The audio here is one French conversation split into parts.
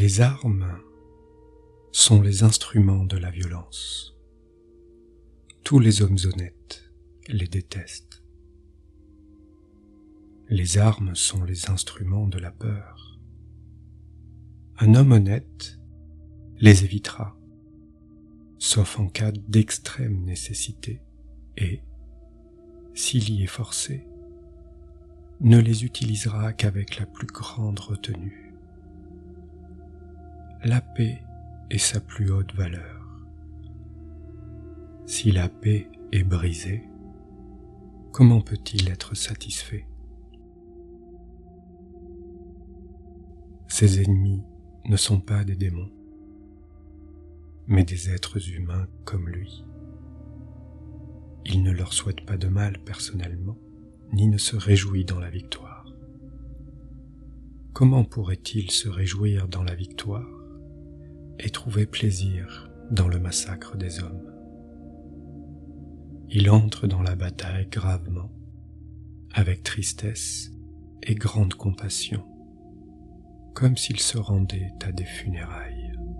Les armes sont les instruments de la violence. Tous les hommes honnêtes les détestent. Les armes sont les instruments de la peur. Un homme honnête les évitera, sauf en cas d'extrême nécessité, et, s'il y est forcé, ne les utilisera qu'avec la plus grande retenue. La paix est sa plus haute valeur. Si la paix est brisée, comment peut-il être satisfait? Ses ennemis ne sont pas des démons, mais des êtres humains comme lui. Il ne leur souhaite pas de mal personnellement, ni ne se réjouit dans la victoire. Comment pourrait-il se réjouir dans la victoire et trouver plaisir dans le massacre des hommes? Il entre dans la bataille gravement, avec tristesse et grande compassion, comme s'il se rendait à des funérailles.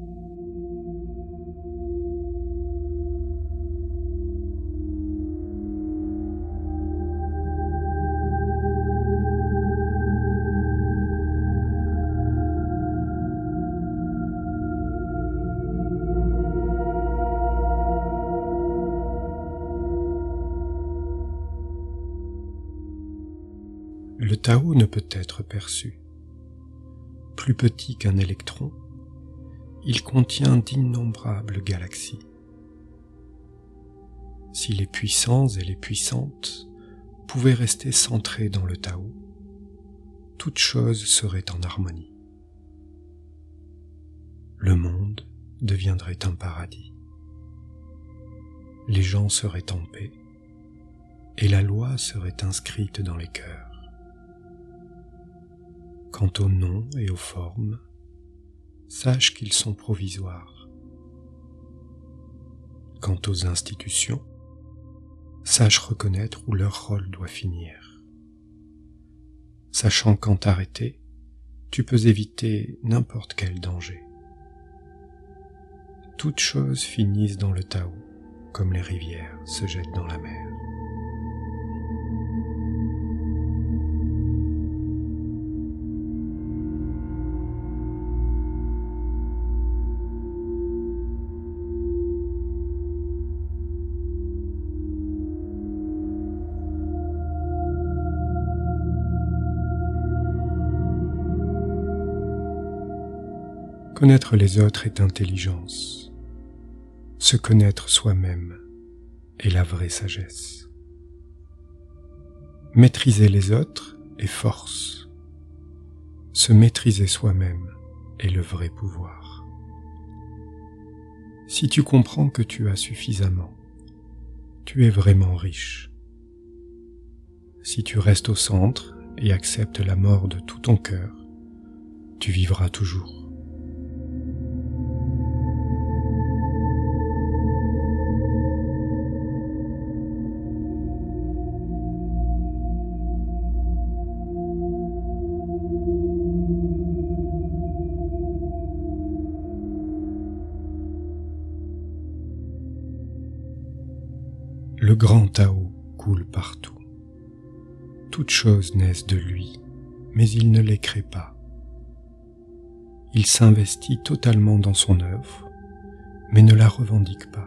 Le Tao ne peut être perçu. Plus petit qu'un électron, il contient d'innombrables galaxies. Si les puissants et les puissantes pouvaient rester centrés dans le Tao, toute chose serait en harmonie. Le monde deviendrait un paradis. Les gens seraient en paix, et la loi serait inscrite dans les cœurs. Quant aux noms et aux formes, sache qu'ils sont provisoires. Quant aux institutions, sache reconnaître où leur rôle doit finir. Sachant qu'en t'arrêter, tu peux éviter n'importe quel danger. Toutes choses finissent dans le Tao, comme les rivières se jettent dans la mer. Connaître les autres est intelligence. Se connaître soi-même est la vraie sagesse. Maîtriser les autres est force. Se maîtriser soi-même est le vrai pouvoir. Si tu comprends que tu as suffisamment, tu es vraiment riche. Si tu restes au centre et acceptes la mort de tout ton cœur, tu vivras toujours. Le grand Tao coule partout. Toutes choses naissent de lui, mais il ne les crée pas. Il s'investit totalement dans son œuvre, mais ne la revendique pas.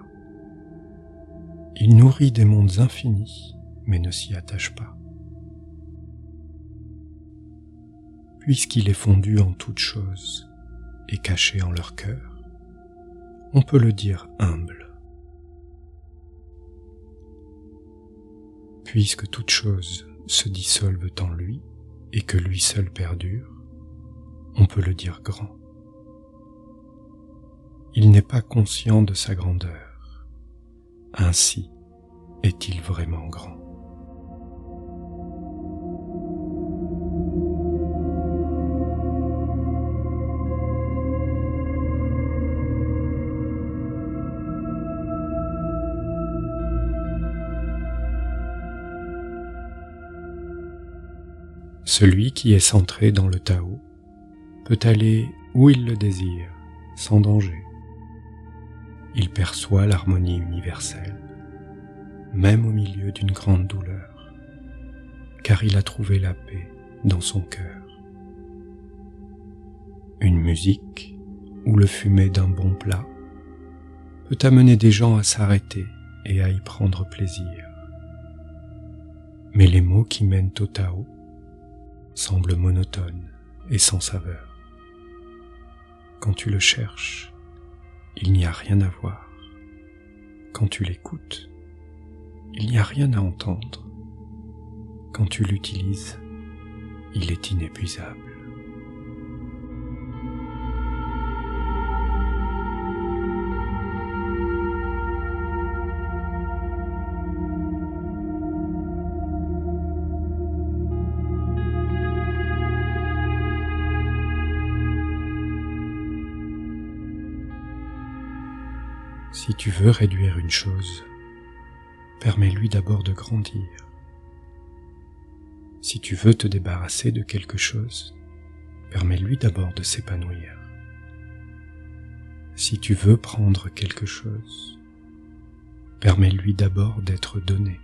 Il nourrit des mondes infinis, mais ne s'y attache pas. Puisqu'il est fondu en toutes choses et caché en leur cœur, on peut le dire humble. Puisque toutes choses se dissolvent en lui et que lui seul perdure, on peut le dire grand. Il n'est pas conscient de sa grandeur. Ainsi est-il vraiment grand. Celui qui est centré dans le Tao peut aller où il le désire, sans danger. Il perçoit l'harmonie universelle, même au milieu d'une grande douleur, car il a trouvé la paix dans son cœur. Une musique ou le fumet d'un bon plat peut amener des gens à s'arrêter et à y prendre plaisir. Mais les mots qui mènent au Tao semblent monotones et sans saveur. Quand tu le cherches, il n'y a rien à voir. Quand tu l'écoutes, il n'y a rien à entendre. Quand tu l'utilises, il est inépuisable. Si tu veux réduire une chose, permets-lui d'abord de grandir. Si tu veux te débarrasser de quelque chose, permets-lui d'abord de s'épanouir. Si tu veux prendre quelque chose, permets-lui d'abord d'être donné.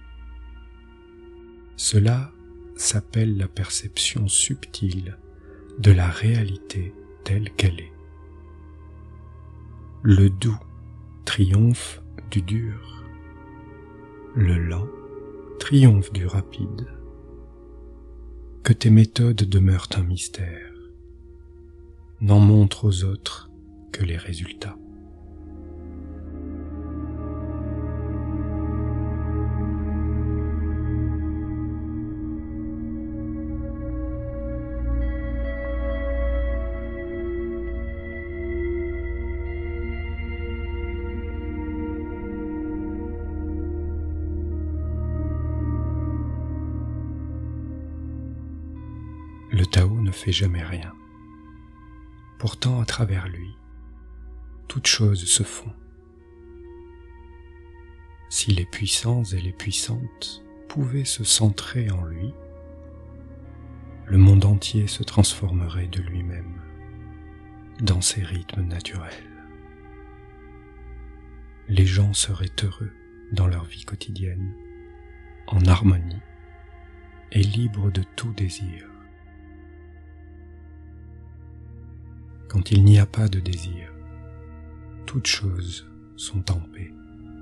Cela s'appelle la perception subtile de la réalité telle qu'elle est. Le doux triomphe du dur. Le lent triomphe du rapide. Que tes méthodes demeurent un mystère. N'en montre aux autres que les résultats. Le Tao ne fait jamais rien. Pourtant, à travers lui, toutes choses se font. Si les puissants et les puissantes pouvaient se centrer en lui, le monde entier se transformerait de lui-même dans ses rythmes naturels. Les gens seraient heureux dans leur vie quotidienne, en harmonie et libres de tout désir. Quand il n'y a pas de désir, toutes choses sont en paix.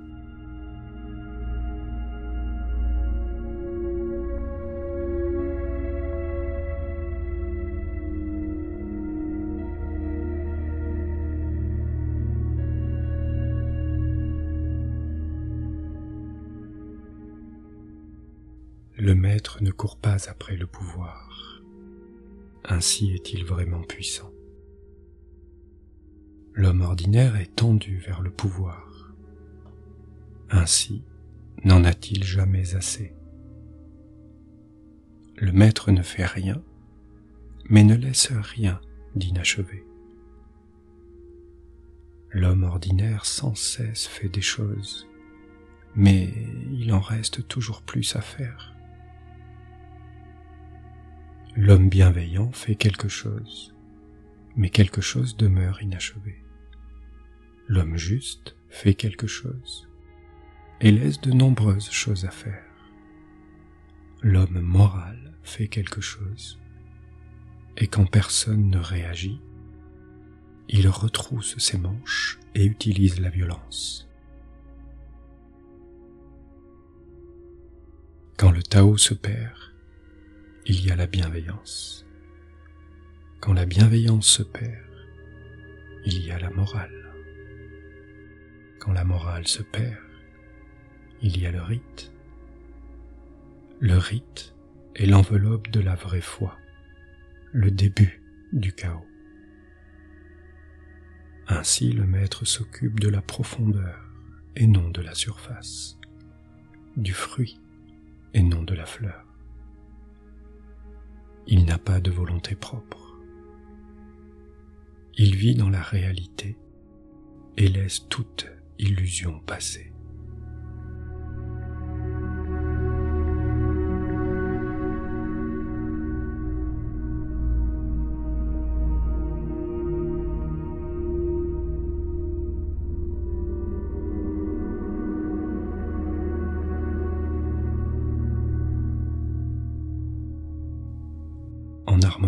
Le maître ne court pas après le pouvoir. Ainsi est-il vraiment puissant. L'homme ordinaire est tendu vers le pouvoir. Ainsi, n'en a-t-il jamais assez. Le maître ne fait rien, mais ne laisse rien d'inachevé. L'homme ordinaire sans cesse fait des choses, mais il en reste toujours plus à faire. L'homme bienveillant fait quelque chose, mais quelque chose demeure inachevé. L'homme juste fait quelque chose et laisse de nombreuses choses à faire. L'homme moral fait quelque chose et quand personne ne réagit, il retrousse ses manches et utilise la violence. Quand le Tao se perd, il y a la bienveillance. Quand la bienveillance se perd, il y a la morale. Quand la morale se perd, il y a le rite. Le rite est l'enveloppe de la vraie foi, le début du chaos. Ainsi le maître s'occupe de la profondeur et non de la surface, du fruit et non de la fleur. Il n'a pas de volonté propre. Il vit dans la réalité et laisse toute illusion passer.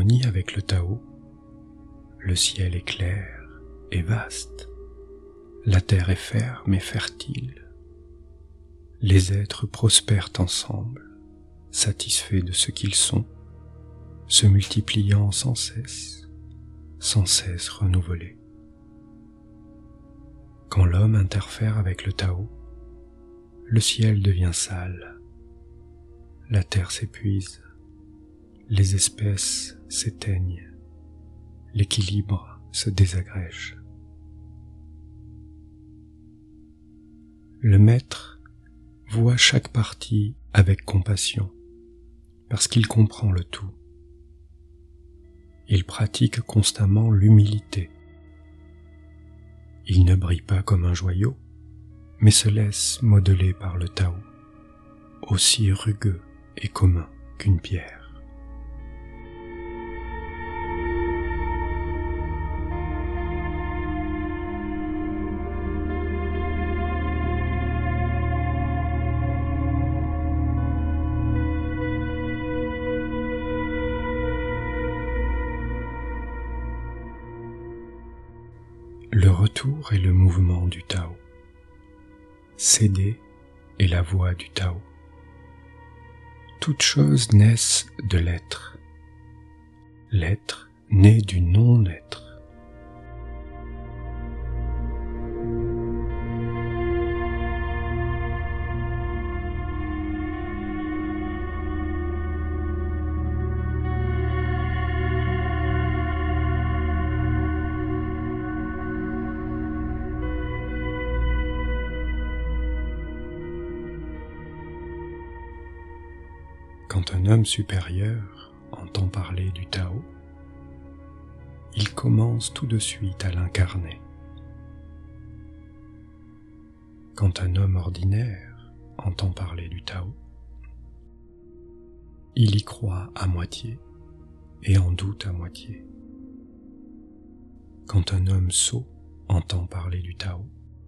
harmonie avec le Tao, le ciel est clair et vaste, la terre est ferme et fertile. Les êtres prospèrent ensemble, satisfaits de ce qu'ils sont, se multipliant sans cesse renouvelés. Quand l'homme interfère avec le Tao, le ciel devient sale, la terre s'épuise, les espèces s'éteignent, l'équilibre se désagrège. Le maître voit chaque partie avec compassion, parce qu'il comprend le tout. Il pratique constamment l'humilité. Il ne brille pas comme un joyau, mais se laisse modeler par le Tao, aussi rugueux et commun qu'une pierre. Le retour est le mouvement du Tao. Céder est la voie du Tao. Toutes choses naissent de l'être. L'être naît du non-être. Quand un homme supérieur entend parler du Tao, il commence tout de suite à l'incarner. Quand un homme ordinaire entend parler du Tao, il y croit à moitié et en doute à moitié. Quand un homme sot entend parler du Tao,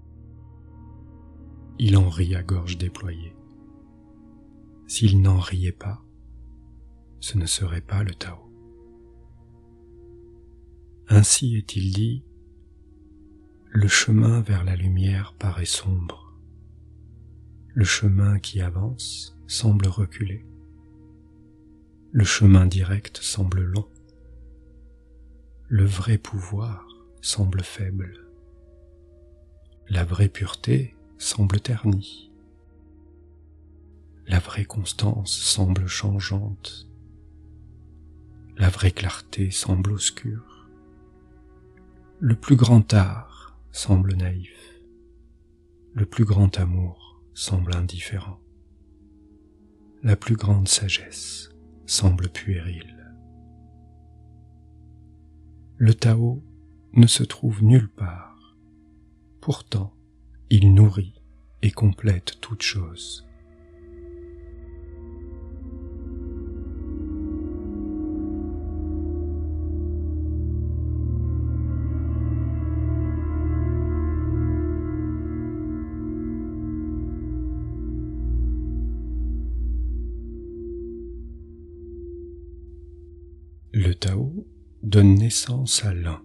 il en rit à gorge déployée. S'il n'en riait pas, ce ne serait pas le Tao. Ainsi est-il dit, le chemin vers la lumière paraît sombre. Le chemin qui avance semble reculer. Le chemin direct semble long. Le vrai pouvoir semble faible. La vraie pureté semble ternie. La vraie constance semble changeante. La vraie clarté semble obscure. Le plus grand art semble naïf. Le plus grand amour semble indifférent. La plus grande sagesse semble puérile. Le Tao ne se trouve nulle part. Pourtant, il nourrit et complète toute chose. Le Tao donne naissance à l'un.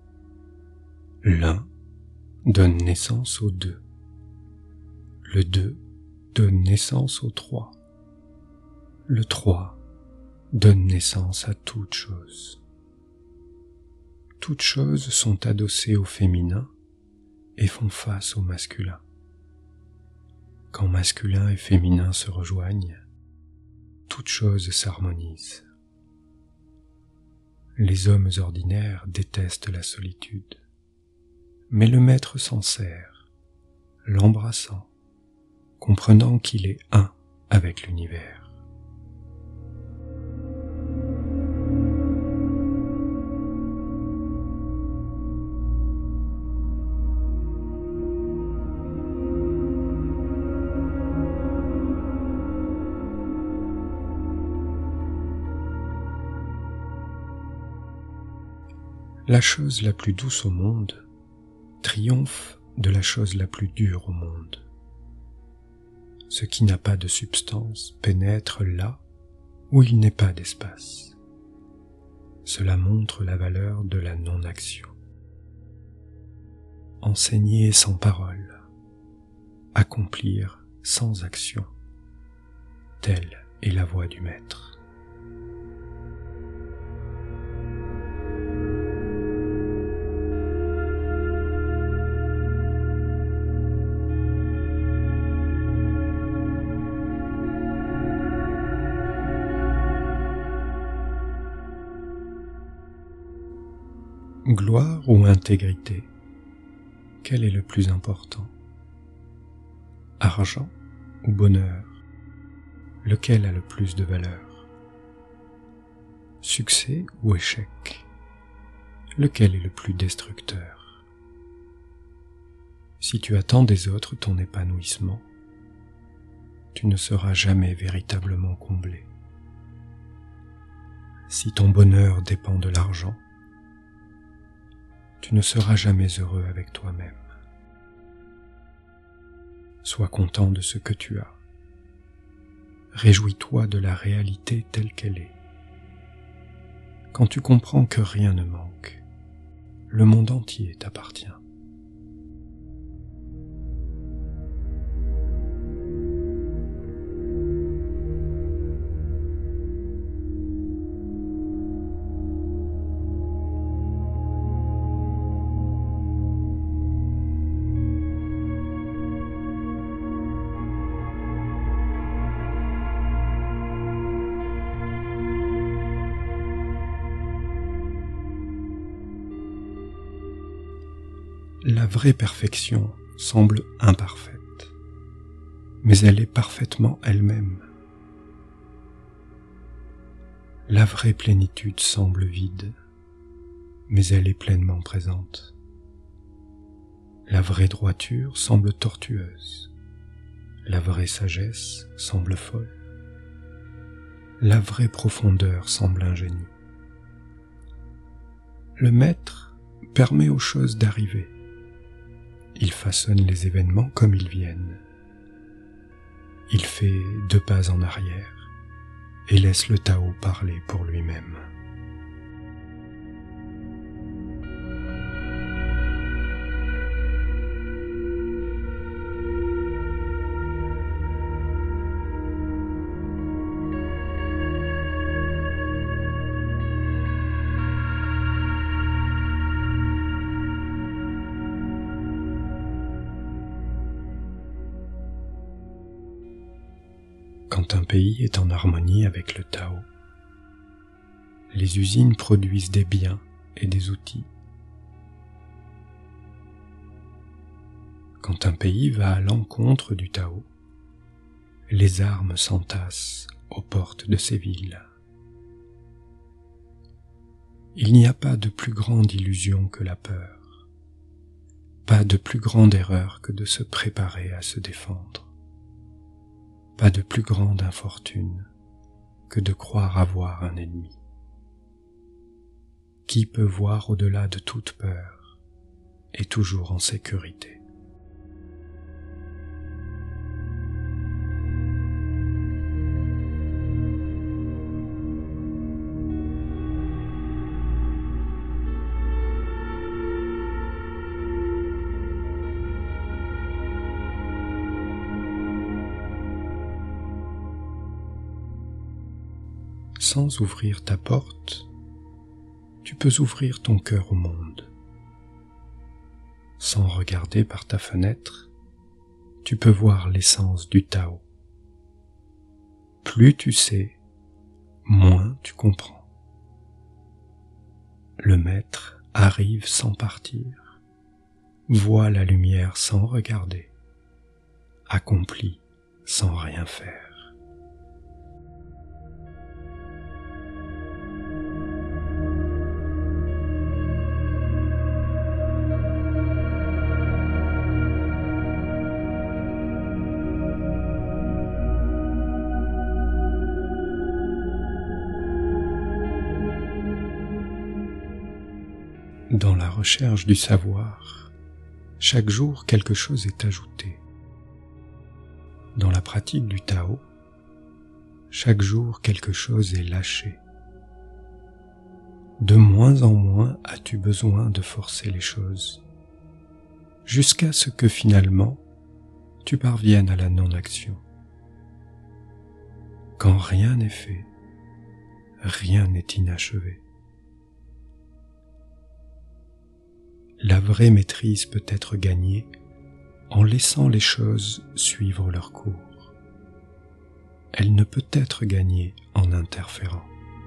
L'un donne naissance aux deux. Le deux donne naissance aux trois. Le trois donne naissance à toute chose. Toutes choses sont adossées au féminin et font face au masculin. Quand masculin et féminin se rejoignent, toutes choses s'harmonisent. Les hommes ordinaires détestent la solitude, mais le maître s'en sert, l'embrassant, comprenant qu'il est un avec l'univers. La chose la plus douce au monde triomphe de la chose la plus dure au monde. Ce qui n'a pas de substance pénètre là où il n'est pas d'espace. Cela montre la valeur de la non-action. Enseigner sans parole, accomplir sans action, telle est la voie du Maître. Gloire ou intégrité, quel est le plus important? Argent ou bonheur, lequel a le plus de valeur? Succès ou échec, lequel est le plus destructeur? Si tu attends des autres ton épanouissement, tu ne seras jamais véritablement comblé. Si ton bonheur dépend de l'argent, tu ne seras jamais heureux avec toi-même. Sois content de ce que tu as. Réjouis-toi de la réalité telle qu'elle est. Quand tu comprends que rien ne manque, le monde entier t'appartient. La vraie perfection semble imparfaite, mais elle est parfaitement elle-même. La vraie plénitude semble vide, mais elle est pleinement présente. La vraie droiture semble tortueuse, la vraie sagesse semble folle, la vraie profondeur semble ingénue. Le Maître permet aux choses d'arriver. Il façonne les événements comme ils viennent. Il fait 2 pas en arrière et laisse le Tao parler pour lui-même. Quand un pays est en harmonie avec le Tao, les usines produisent des biens et des outils. Quand un pays va à l'encontre du Tao, les armes s'entassent aux portes de ces villes. Il n'y a pas de plus grande illusion que la peur, pas de plus grande erreur que de se préparer à se défendre. Pas de plus grande infortune que de croire avoir un ennemi. Qui peut voir au-delà de toute peur et toujours en sécurité? Sans ouvrir ta porte, tu peux ouvrir ton cœur au monde. Sans regarder par ta fenêtre, tu peux voir l'essence du Tao. Plus tu sais, moins tu comprends. Le Maître arrive sans partir, voit la lumière sans regarder, accomplit sans rien faire. Dans la recherche du savoir, chaque jour quelque chose est ajouté. Dans la pratique du Tao, chaque jour quelque chose est lâché. de moins en moins as-tu besoin de forcer les choses, jusqu'à ce que finalement tu parviennes à la non-action. Quand rien n'est fait, rien n'est inachevé. La vraie maîtrise peut être gagnée en laissant les choses suivre leur cours. Elle ne peut être gagnée en interférant.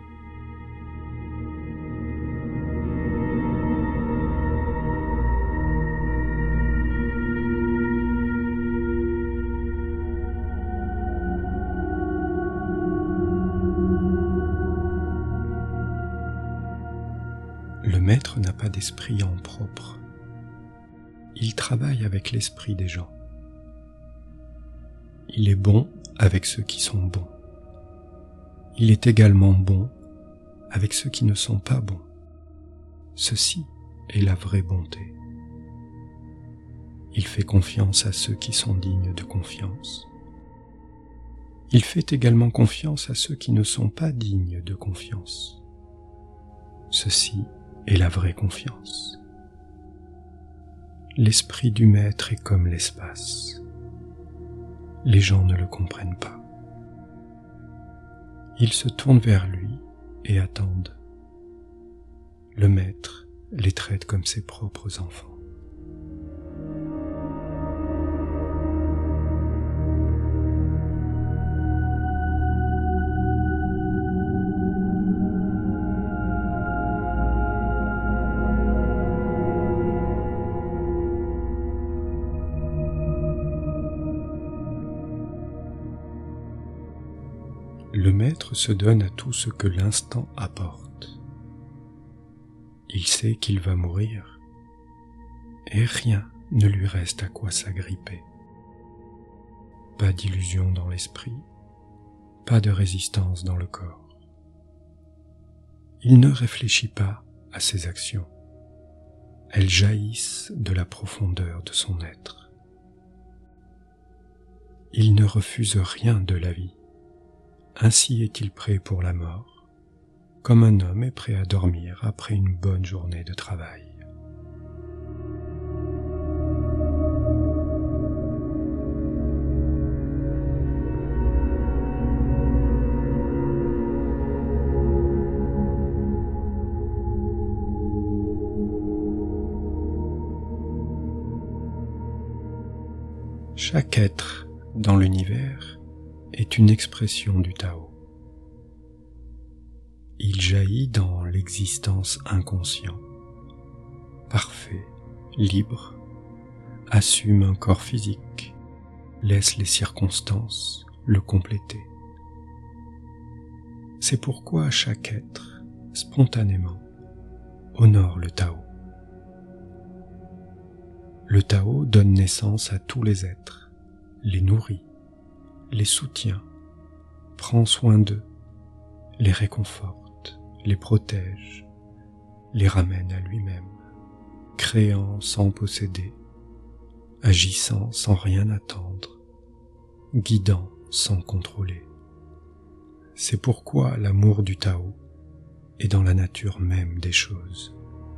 Le maître n'a pas d'esprit en propre. Il travaille avec l'esprit des gens. Il est bon avec ceux qui sont bons. Il est également bon avec ceux qui ne sont pas bons. Ceci est la vraie bonté. Il fait confiance à ceux qui sont dignes de confiance. Il fait également confiance à ceux qui ne sont pas dignes de confiance. Ceci est la vraie confiance. L'esprit du maître est comme l'espace. Les gens ne le comprennent pas. Ils se tournent vers lui et attendent. Le maître les traite comme ses propres enfants. Le maître se donne à tout ce que l'instant apporte. Il sait qu'il va mourir, et rien ne lui reste à quoi s'agripper. Pas d'illusion dans l'esprit, pas de résistance dans le corps. Il ne réfléchit pas à ses actions. Elles jaillissent de la profondeur de son être. Il ne refuse rien de la vie. Ainsi est-il prêt pour la mort, comme un homme est prêt à dormir après une bonne journée de travail. Chaque être dans l'univers est une expression du Tao. Il jaillit dans l'existence inconscient, parfait, libre, assume un corps physique, laisse les circonstances le compléter. C'est pourquoi chaque être, spontanément, honore le Tao. Le Tao donne naissance à tous les êtres, les nourrit, les soutient, prend soin d'eux, les réconforte, les protège, les ramène à lui-même, créant sans posséder, agissant sans rien attendre, guidant sans contrôler. C'est pourquoi l'amour du Tao est dans la nature même des choses.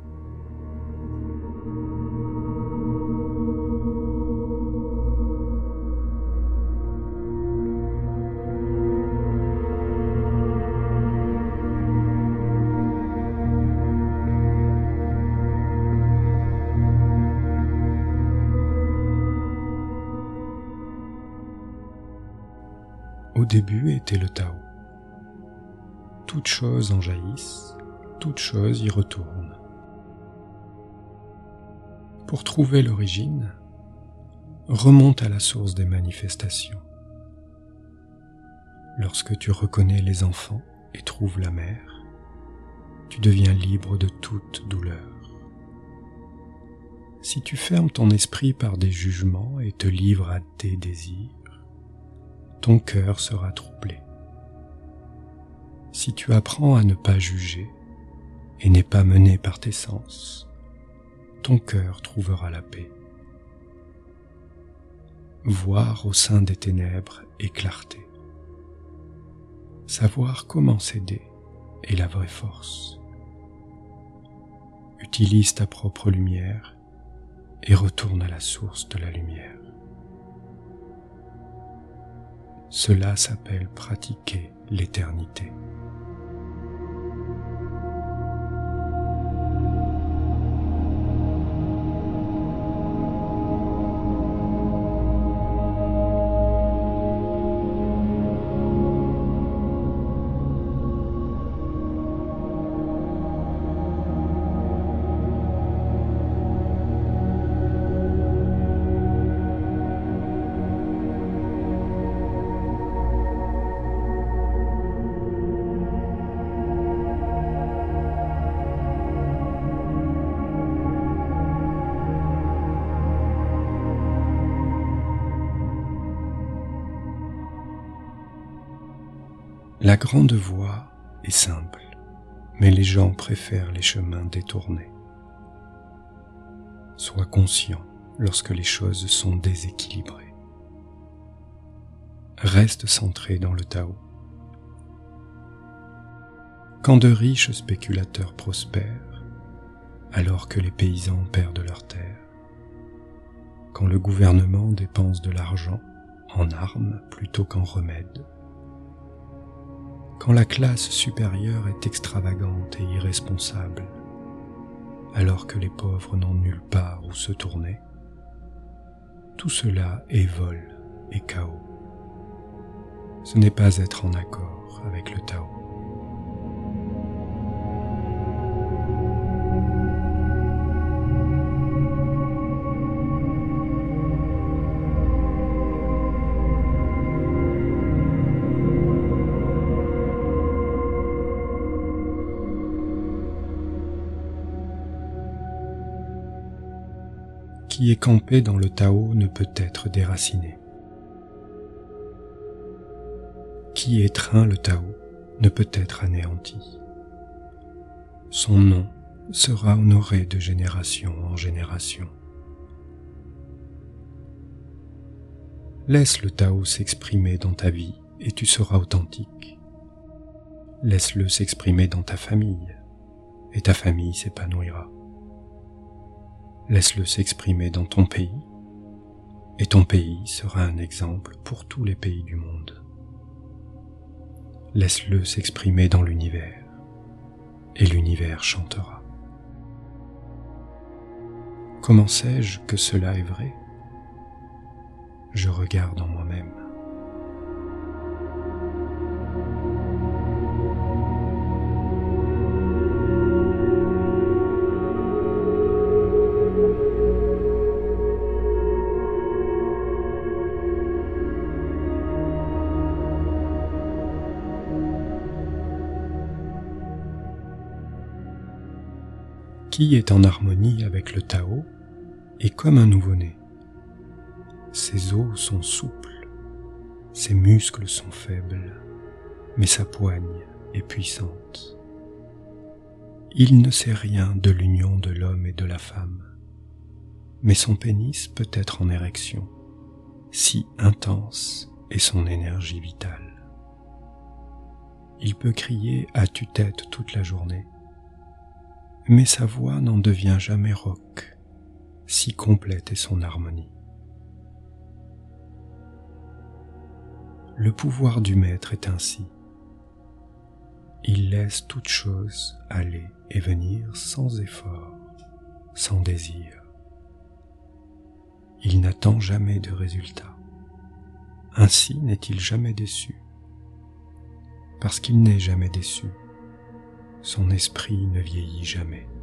Au début était le Tao. Toutes choses en jaillissent, toutes choses y retournent. Pour trouver l'origine, remonte à la source des manifestations. Lorsque tu reconnais les enfants et trouves la mère, tu deviens libre de toute douleur. Si tu fermes ton esprit par des jugements et te livres à tes désirs, ton cœur sera troublé. Si tu apprends à ne pas juger et n'es pas mené par tes sens, ton cœur trouvera la paix. Voir au sein des ténèbres est clarté. Savoir comment s'aider est la vraie force. utilise ta propre lumière et retourne à la source de la lumière. Cela s'appelle pratiquer l'éternité. La grande voie est simple, mais les gens préfèrent les chemins détournés. Sois conscient lorsque les choses sont déséquilibrées. Reste centré dans le Tao. Quand de riches spéculateurs prospèrent, alors que les paysans perdent leurs terres, quand le gouvernement dépense de l'argent en armes plutôt qu'en remèdes, quand la classe supérieure est extravagante et irresponsable, alors que les pauvres n'ont nulle part où se tourner, tout cela est vol et chaos. Ce n'est pas être en accord avec le Tao. Qui est campé dans le Tao ne peut être déraciné. Qui étreint le Tao ne peut être anéanti. Son nom sera honoré de génération en génération. Laisse le Tao s'exprimer dans ta vie et tu seras authentique. Laisse-le s'exprimer dans ta famille et ta famille s'épanouira. Laisse-le s'exprimer dans ton pays, et ton pays sera un exemple pour tous les pays du monde. Laisse-le s'exprimer dans l'univers, et l'univers chantera. Comment sais-je que cela est vrai ? Je regarde en moi-même. Qui est en harmonie avec le Tao est comme un nouveau-né. Ses os sont souples, ses muscles sont faibles, mais sa poigne est puissante. Il ne sait rien de l'union de l'homme et de la femme, mais son pénis peut être en érection, si intense est son énergie vitale. Il peut crier à tue-tête toute la journée, mais sa voix n'en devient jamais rauque, si complète est son harmonie. Le pouvoir du maître est ainsi. Il laisse toute chose aller et venir sans effort, sans désir. Il n'attend jamais de résultat. Ainsi n'est-il jamais déçu. Parce qu'il n'est jamais déçu, son esprit ne vieillit jamais.